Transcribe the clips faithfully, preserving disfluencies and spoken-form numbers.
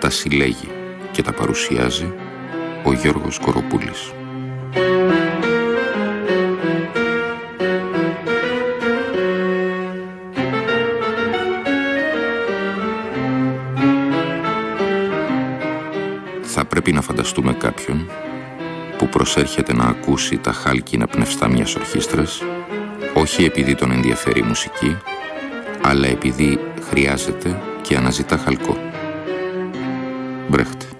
τα συλλέγει και τα παρουσιάζει ο Γιώργος Κοροπούλης. Θα πρέπει να φανταστούμε κάποιον που προσέρχεται να ακούσει τα χάλκινα πνευστά μιας ορχήστρας, όχι επειδή τον ενδιαφέρει η μουσική, αλλά επειδή χρειάζεται και αναζητά χαλκό. Μπρέχτε.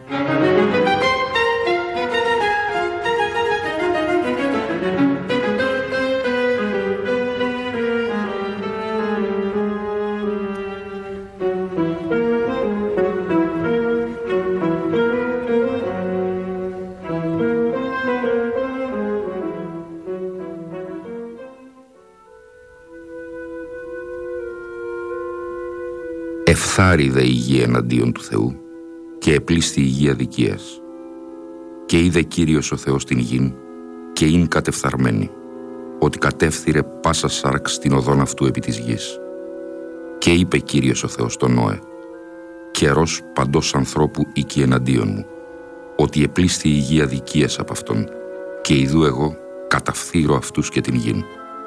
Ευθάρη δε υγεία εναντίον του Θεού και επλήστη υγεία δικίας. Και είδε Κύριος ο Θεός την γην και ειν κατεφθαρμένη, ότι κατεύθυρε πάσα σάρξ την οδόν αυτού επί της γης. Και είπε Κύριος ο Θεός τον Νώε, καιρός παντός ανθρώπου οίκη εναντίον μου, ότι επλήστη υγεία δικίας από αυτόν, και ιδού εγώ καταφθύρω αυτούς και την γην.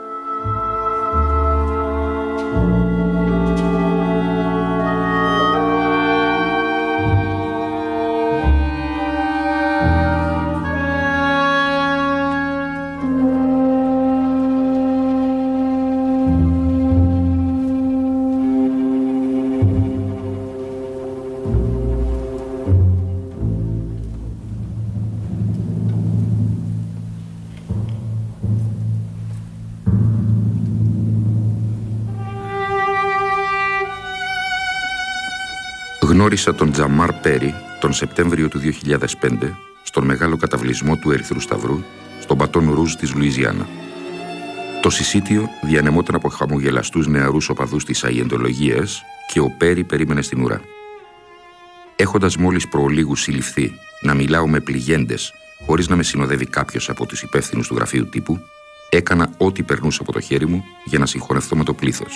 Γνώρισα τον Τζαμάρ Πέρι τον Σεπτέμβριο του δύο χιλιάδες πέντε στον μεγάλο καταβλισμό του Ερυθρού Σταυρού στον Μπατόν Ρούζ της Λουιζιάννα. Το συσίτιο διανεμόταν από χαμογελαστούς νεαρούς οπαδούς της Σαϊεντολογίας και ο Πέρι περίμενε στην ουρά. Έχοντας μόλις προολίγου συλληφθεί να μιλάω με πληγέντες χωρίς να με συνοδεύει κάποιος από τους υπεύθυνους του γραφείου τύπου, έκανα ό,τι περνούσε από το χέρι μου για να συγχωνευτώ με το πλήθος.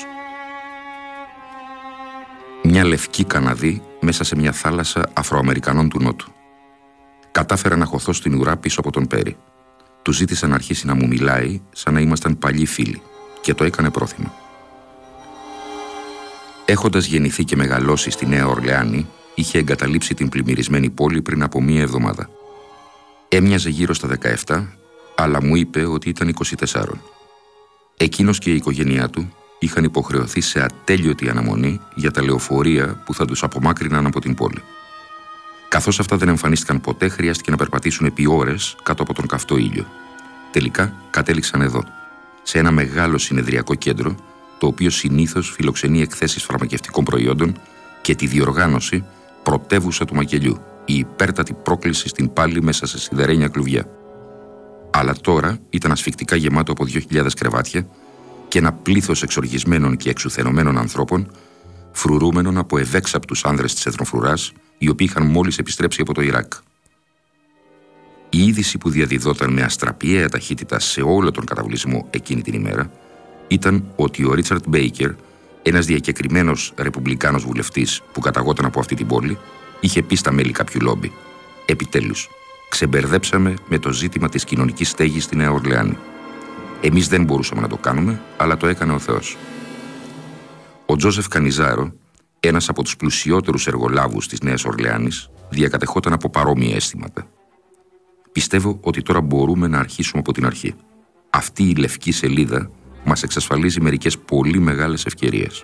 Μια λευκή Καναδή μέσα σε μια θάλασσα Αφροαμερικανών του Νότου. Κατάφερα να χωθώ στην ουρά πίσω από τον Πέρι. Του ζήτησα να αρχίσει να μου μιλάει σαν να ήμασταν παλιοί φίλοι και το έκανε πρόθυμα. Έχοντας γεννηθεί και μεγαλώσει στη Νέα Ορλεάνη, είχε εγκαταλείψει την πλημμυρισμένη πόλη πριν από μία εβδομάδα. Έμοιαζε γύρω στα δεκαεπτά, αλλά μου είπε ότι ήταν είκοσι τέσσερα. Εκείνος και η οικογένειά του είχαν υποχρεωθεί σε ατέλειωτη αναμονή για τα λεωφορεία που θα τους απομάκρυναν από την πόλη. Καθώς αυτά δεν εμφανίστηκαν ποτέ, χρειάστηκε να περπατήσουν επί ώρες κάτω από τον καυτό ήλιο. Τελικά κατέληξαν εδώ, σε ένα μεγάλο συνεδριακό κέντρο, το οποίο συνήθως φιλοξενεί εκθέσεις φαρμακευτικών προϊόντων και τη διοργάνωση πρωτεύουσα του μακελιού, η υπέρτατη πρόκληση στην πάλη μέσα σε σιδερένια κλουβιά. Αλλά τώρα ήταν ασφικτικά γεμάτο από δύο χιλιάδες κρεβάτια και ένα πλήθος εξοργισμένων και εξουθενωμένων ανθρώπων, φρουρούμενων από ευέξαπτους άνδρες της εθνοφρουράς, οι οποίοι είχαν μόλις επιστρέψει από το Ιράκ. Η είδηση που διαδιδόταν με αστραπιαία ταχύτητα σε όλο τον καταβλισμό εκείνη την ημέρα ήταν ότι ο Ρίτσαρντ Μπέικερ, ένας διακεκριμένος ρεπουμπλικάνος βουλευτής που καταγόταν από αυτή την πόλη, είχε πει στα μέλη κάποιου λόμπι: «Επιτέλους, ξεμπερδέψαμε με το ζήτημα της κοινωνικής στέγης στη Νέα Ορλεάνη. Εμείς δεν μπορούσαμε να το κάνουμε, αλλά το έκανε ο Θεός». Ο Τζόσεφ Κανιζάρο, ένας από τους πλουσιότερους εργολάβους της Νέας Ορλεάνης, διακατεχόταν από παρόμοια αισθήματα. «Πιστεύω ότι τώρα μπορούμε να αρχίσουμε από την αρχή. Αυτή η λευκή σελίδα μας εξασφαλίζει μερικές πολύ μεγάλες ευκαιρίες».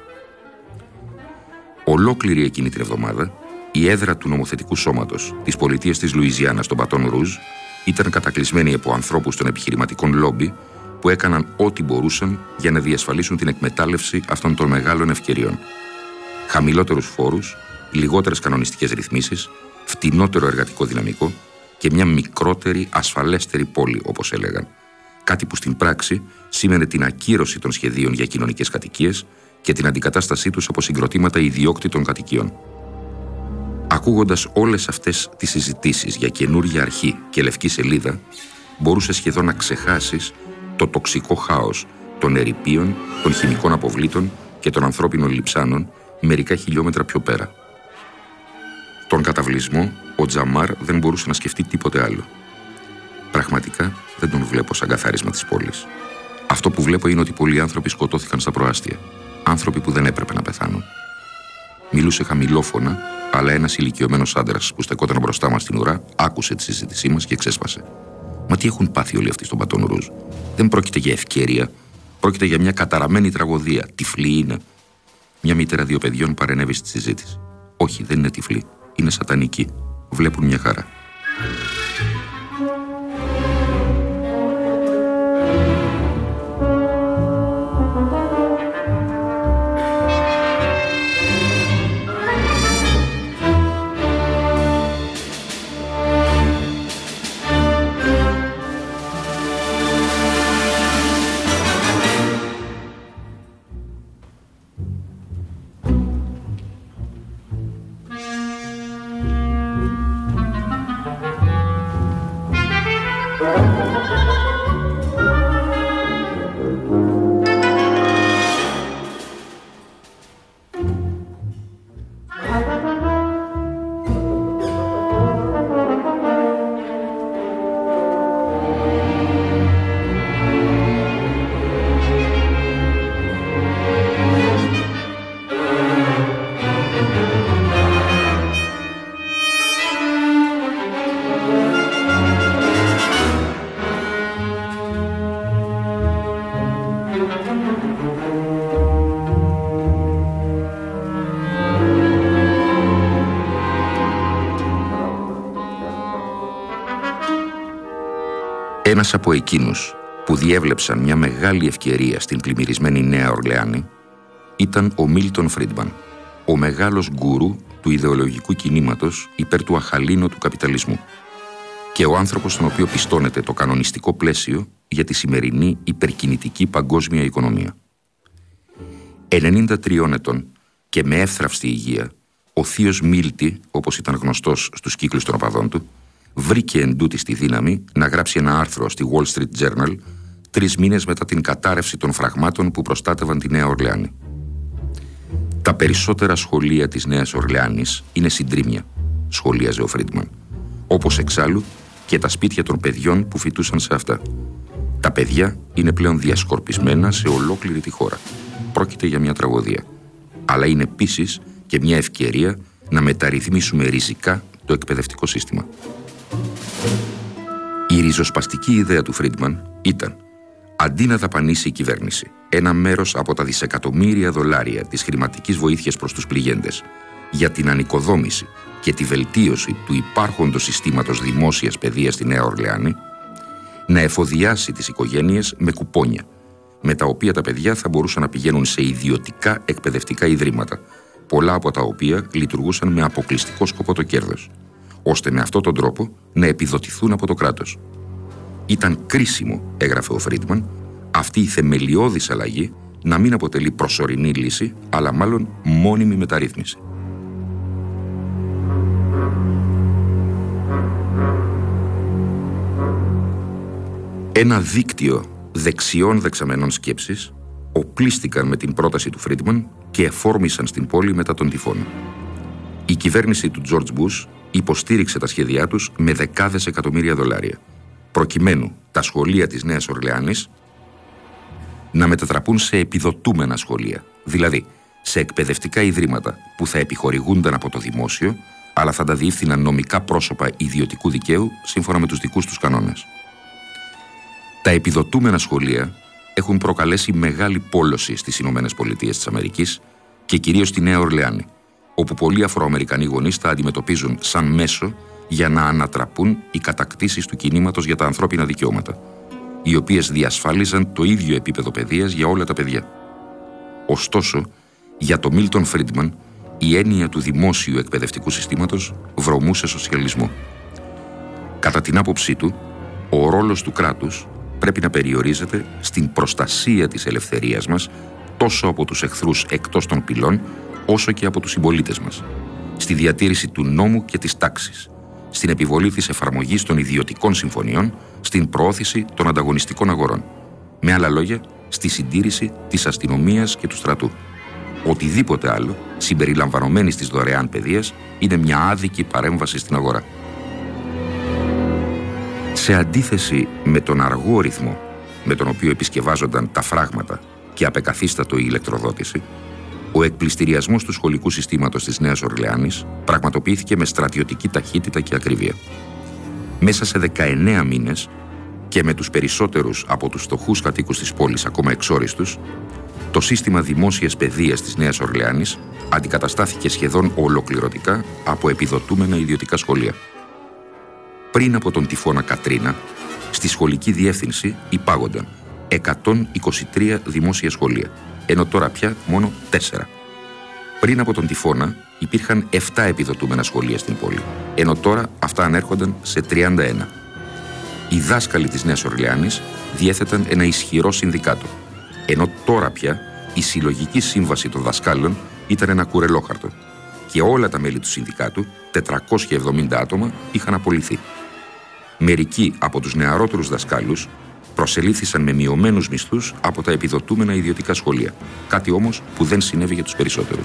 Ολόκληρη εκείνη την εβδομάδα, η έδρα του νομοθετικού σώματος της πολιτείας της Λουιζιάννα στον Μπατόν Ρούζ ήταν κατακλεισμένη από ανθρώπους των επιχειρηματικών λόμπι που έκαναν ό,τι μπορούσαν για να διασφαλίσουν την εκμετάλλευση αυτών των μεγάλων ευκαιριών. Χαμηλότερους φόρους, λιγότερες κανονιστικές ρυθμίσεις, φτηνότερο εργατικό δυναμικό και μια μικρότερη, ασφαλέστερη πόλη, όπως έλεγαν. Κάτι που στην πράξη σήμαινε την ακύρωση των σχεδίων για κοινωνικές κατοικίες και την αντικατάστασή τους από συγκροτήματα ιδιόκτητων κατοικιών. Ακούγοντας όλες αυτές τις συζητήσεις για καινούργια αρχή και λευκή σελίδα, μπορούσε σχεδόν να ξεχάσεις το τοξικό χάος των ερειπίων, των χημικών αποβλήτων και των ανθρώπινων λειψάνων μερικά χιλιόμετρα πιο πέρα. Τον καταβλισμό, ο Τζαμάρ δεν μπορούσε να σκεφτεί τίποτε άλλο. Πραγματικά δεν τον βλέπω σαν καθάρισμα της πόλης. Αυτό που βλέπω είναι ότι πολλοί άνθρωποι σκοτώθηκαν στα προάστια. Άνθρωποι που δεν έπρεπε να πεθάνουν. Μιλούσε χαμηλόφωνα, αλλά ένας ηλικιωμένος άντρας που στεκόταν μπροστά μας στην ουρά άκουσε τη συζήτησή μας και ξέσπασε. Μα τι έχουν πάθει όλοι αυτοί στον Μπατόν Ρούζ? Δεν πρόκειται για ευκαιρία. Πρόκειται για μια καταραμένη τραγωδία. Τυφλή είναι. Μια μητέρα δύο παιδιών παρενέβη στη συζήτηση. Όχι, δεν είναι τυφλή. Είναι σατανική. Βλέπουν μια χαρά. Ένας από εκείνους που διέβλεψαν μια μεγάλη ευκαιρία στην πλημμυρισμένη Νέα Ορλεάνη ήταν ο Μίλτον Φρίντμαν, ο μεγάλος γκουρού του ιδεολογικού κινήματος υπέρ του αχαλήνου καπιταλισμού και ο άνθρωπος στον οποίο πιστώνεται το κανονιστικό πλαίσιο για τη σημερινή υπερκινητική παγκόσμια οικονομία. ενενήντα τριών ετών και με εύθραυστη υγεία, ο θείος Μίλτι, όπως ήταν γνωστός στους κύκλους των οπαδών του, βρήκε εντούτοις τη δύναμη να γράψει ένα άρθρο στη Wall Street Journal τρεις μήνες μετά την κατάρρευση των φραγμάτων που προστάτευαν τη Νέα Ορλεάνη. Τα περισσότερα σχολεία της Νέας Ορλεάνης είναι συντρίμμια, σχολίαζε ο Φρίντμαν, όπως εξάλλου και τα σπίτια των παιδιών που φοιτούσαν σε αυτά. Τα παιδιά είναι πλέον διασκορπισμένα σε ολόκληρη τη χώρα. Πρόκειται για μια τραγωδία, αλλά είναι επίσης και μια ευκαιρία να μεταρρυθμίσουμε ριζικά το εκπαιδευτικό σύστημα. Η ριζοσπαστική ιδέα του Φρίντμαν ήταν, αντί να δαπανίσει η κυβέρνηση ένα μέρος από τα δισεκατομμύρια δολάρια της χρηματικής βοήθειας προς τους πληγέντες για την ανοικοδόμηση και τη βελτίωση του υπάρχοντος συστήματος δημόσιας παιδείας στη Νέα Ορλεάνη, να εφοδιάσει τις οικογένειες με κουπόνια, με τα οποία τα παιδιά θα μπορούσαν να πηγαίνουν σε ιδιωτικά εκπαιδευτικά ιδρύματα, πολλά από τα οποία λειτουργούσαν με αποκλειστικό σκοπό το κέρδος, ώστε με αυτόν τον τρόπο να επιδοτηθούν από το κράτος. Ήταν κρίσιμο, έγραφε ο Φρίντμαν, αυτή η θεμελιώδης αλλαγή να μην αποτελεί προσωρινή λύση, αλλά μάλλον μόνιμη μεταρρύθμιση. Ένα δίκτυο δεξιών δεξαμενών σκέψης οπλίστηκαν με την πρόταση του Φρίντμαν και εφόρμησαν στην πόλη μετά τον τυφώνα. Η κυβέρνηση του Τζορτζ Μπους υποστήριξε τα σχέδιά τους με δεκάδες εκατομμύρια δολάρια, προκειμένου τα σχολεία της Νέας Ορλεάνης να μετατραπούν σε επιδοτούμενα σχολεία, δηλαδή σε εκπαιδευτικά ιδρύματα που θα επιχορηγούνταν από το δημόσιο, αλλά θα τα διεύθυναν νομικά πρόσωπα ιδιωτικού δικαίου σύμφωνα με τους δικούς τους κανόνες. Τα επιδοτούμενα σχολεία έχουν προκαλέσει μεγάλη πόλωση στις Ηνωμένες Πολιτείες της Αμερικής και κυρίως στη Νέα Ορλεάνη, όπου πολλοί Αφροαμερικανοί γονείς τα αντιμετωπίζουν σαν μέσο για να ανατραπούν οι κατακτήσεις του κινήματος για τα ανθρώπινα δικαιώματα, οι οποίες διασφάλιζαν το ίδιο επίπεδο παιδείας για όλα τα παιδιά. Ωστόσο, για τον Μίλτον Φρίντμαν, η έννοια του δημόσιου εκπαιδευτικού συστήματος βρωμούσε σοσιαλισμό. Κατά την άποψή του, ο ρόλος του κράτους πρέπει να περιορίζεται στην προστασία της ελευθερίας μας τόσο από τους εχθρούς εκτός των πυλών, όσο και από τους συμπολίτες μας, στη διατήρηση του νόμου και της τάξης, στην επιβολή της εφαρμογής των ιδιωτικών συμφωνιών, στην προώθηση των ανταγωνιστικών αγορών. Με άλλα λόγια, στη συντήρηση της αστυνομίας και του στρατού. Οτιδήποτε άλλο, συμπεριλαμβανομένης της δωρεάν παιδείας, είναι μια άδικη παρέμβαση στην αγορά. Σε αντίθεση με τον αργό ρυθμό με τον οποίο επισκευάζονταν τα φράγματα και απεκαθίστατο η ηλεκτροδότηση, ο εκπληστηριασμός του σχολικού συστήματος της Νέας Ορλεάνης πραγματοποιήθηκε με στρατιωτική ταχύτητα και ακρίβεια. Μέσα σε δεκαεννέα μήνες και με τους περισσότερους από τους φτωχούς κατοίκους της πόλης ακόμα εξόριστους, το σύστημα δημόσιας παιδείας της Νέας Ορλεάνης αντικαταστάθηκε σχεδόν ολοκληρωτικά από επιδοτούμενα ιδιωτικά σχολεία. Πριν από τον τυφώνα Κατρίνα, στη σχολική διεύθυνση υπάγονταν εκατόν είκοσι τρία δημόσια σχολεία, ενώ τώρα πια μόνο τέσσερα. Πριν από τον τυφώνα υπήρχαν επτά επιδοτούμενα σχολεία στην πόλη, ενώ τώρα αυτά ανέρχονταν σε τριάντα ένα. Οι δάσκαλοι της Νέας Ορλεάνης διέθεταν ένα ισχυρό συνδικάτο, ενώ τώρα πια η συλλογική σύμβαση των δασκάλων ήταν ένα κουρελόχαρτο και όλα τα μέλη του συνδικάτου, τετρακόσια εβδομήντα άτομα, είχαν απολυθεί. Μερικοί από τους νεαρότερους δασκάλους προσελήφθησαν με μειωμένους μισθούς από τα επιδοτούμενα ιδιωτικά σχολεία, κάτι όμως που δεν συνέβη για τους περισσότερους.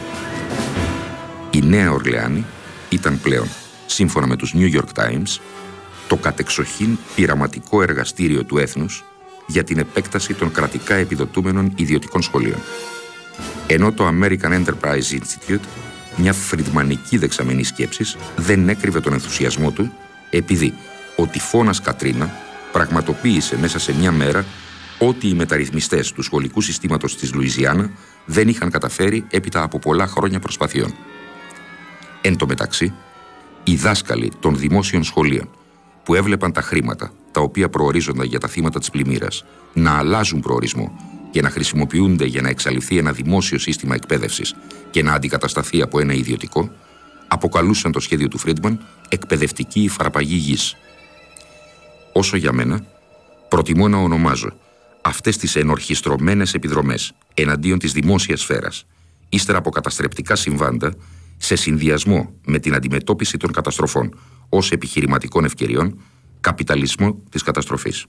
Η Νέα Ορλεάνη ήταν πλέον, σύμφωνα με τους New York Times, το κατεξοχήν πειραματικό εργαστήριο του έθνους για την επέκταση των κρατικά επιδοτούμενων ιδιωτικών σχολείων. Ενώ το American Enterprise Institute, μια φριντμανική δεξαμενή σκέψης, δεν έκρυβε τον ενθουσιασμό του, επειδή ο τυφώνας Κατρίνα πραγματοποίησε μέσα σε μια μέρα ό,τι οι μεταρρυθμιστές του σχολικού συστήματος της Λουιζιάννα δεν είχαν καταφέρει έπειτα από πολλά χρόνια προσπαθειών. Εν τω μεταξύ, οι δάσκαλοι των δημόσιων σχολείων που έβλεπαν τα χρήματα, τα οποία προορίζονταν για τα θύματα της πλημμύρας, να αλλάζουν προορισμό και να χρησιμοποιούνται για να εξαλειφθεί ένα δημόσιο σύστημα εκπαίδευσης και να αντικατασταθεί από ένα ιδιωτικό, αποκαλούσαν το σχέδιο του Φρίντμαν εκπαιδευτική υφαρπαγή γης. Όσο για μένα, προτιμώ να ονομάζω αυτές τις ενορχιστρωμένες επιδρομές εναντίον της δημόσιας σφαίρας, ύστερα από καταστρεπτικά συμβάντα, σε συνδυασμό με την αντιμετώπιση των καταστροφών ως επιχειρηματικών ευκαιριών, καπιταλισμό της καταστροφής.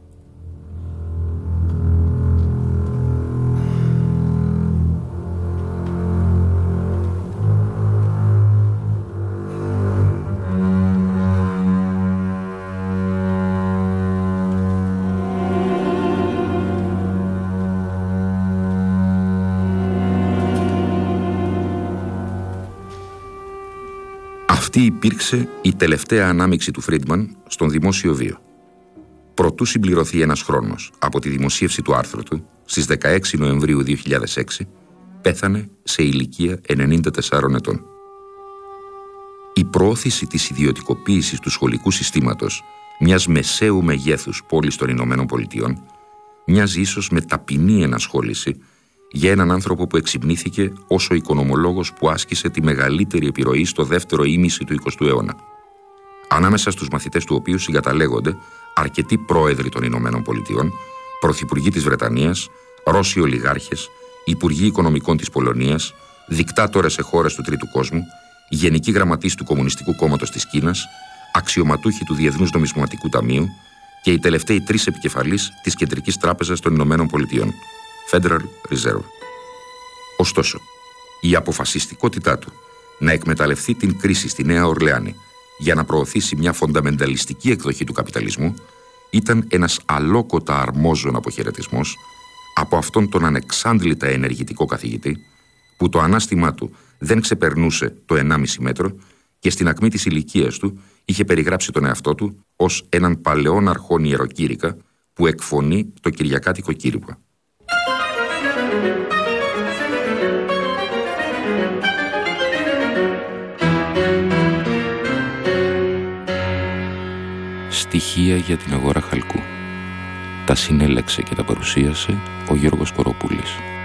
Αυτή υπήρξε η τελευταία ανάμειξη του Φρίντμαν στον δημόσιο βίο. Προτού συμπληρωθεί ένας χρόνος από τη δημοσίευση του άρθρου του, στις δεκαέξι Νοεμβρίου δύο χιλιάδες έξι, πέθανε σε ηλικία ενενήντα τεσσάρων ετών. Η προώθηση της ιδιωτικοποίησης του σχολικού συστήματος μιας μεσαίου μεγέθους πόλης των Ηνωμένων Πολιτειών μοιάζει ίσως με ταπεινή ενασχόληση για έναν άνθρωπο που εξυπνήθηκε ως ο οικονομολόγος που άσκησε τη μεγαλύτερη επιρροή στο δεύτερο ήμιση του εικοστού αιώνα. Ανάμεσα στους μαθητές του οποίου συγκαταλέγονται αρκετοί πρόεδροι των Ηνωμένων Πολιτειών, πρωθυπουργοί της Βρετανίας, Ρώσοι ολιγάρχες, υπουργοί οικονομικών της Πολωνίας, δικτάτορες σε χώρες του Τρίτου Κόσμου, γενικοί γραμματείς του Κομμουνιστικού Κόμματος της Κίνας, αξιωματούχοι του Διεθνούς Νομισματικού Ταμείου και οι τελευταίοι τρεις επικεφαλείς της Κεντρικής Τράπεζας των Ηνωμένων Πολιτειών, Federal Reserve. Ωστόσο, η αποφασιστικότητά του να εκμεταλλευτεί την κρίση στη Νέα Ορλεάνη για να προωθήσει μια φονταμενταλιστική εκδοχή του καπιταλισμού ήταν ένας αλόκοτα αρμόζων αποχαιρετισμός από αυτόν τον ανεξάντλητα ενεργητικό καθηγητή που το ανάστημά του δεν ξεπερνούσε το ενάμιση μέτρο και στην ακμή της ηλικίας του είχε περιγράψει τον εαυτό του ως έναν παλαιόν αρχόν ιεροκήρυκα που εκφωνεί το κυριακάτικο κήρυγμα. Στοιχεία για την αγορά χαλκού. Τα συνέλεξε και τα παρουσίασε ο Γιώργος Κοροπούλης.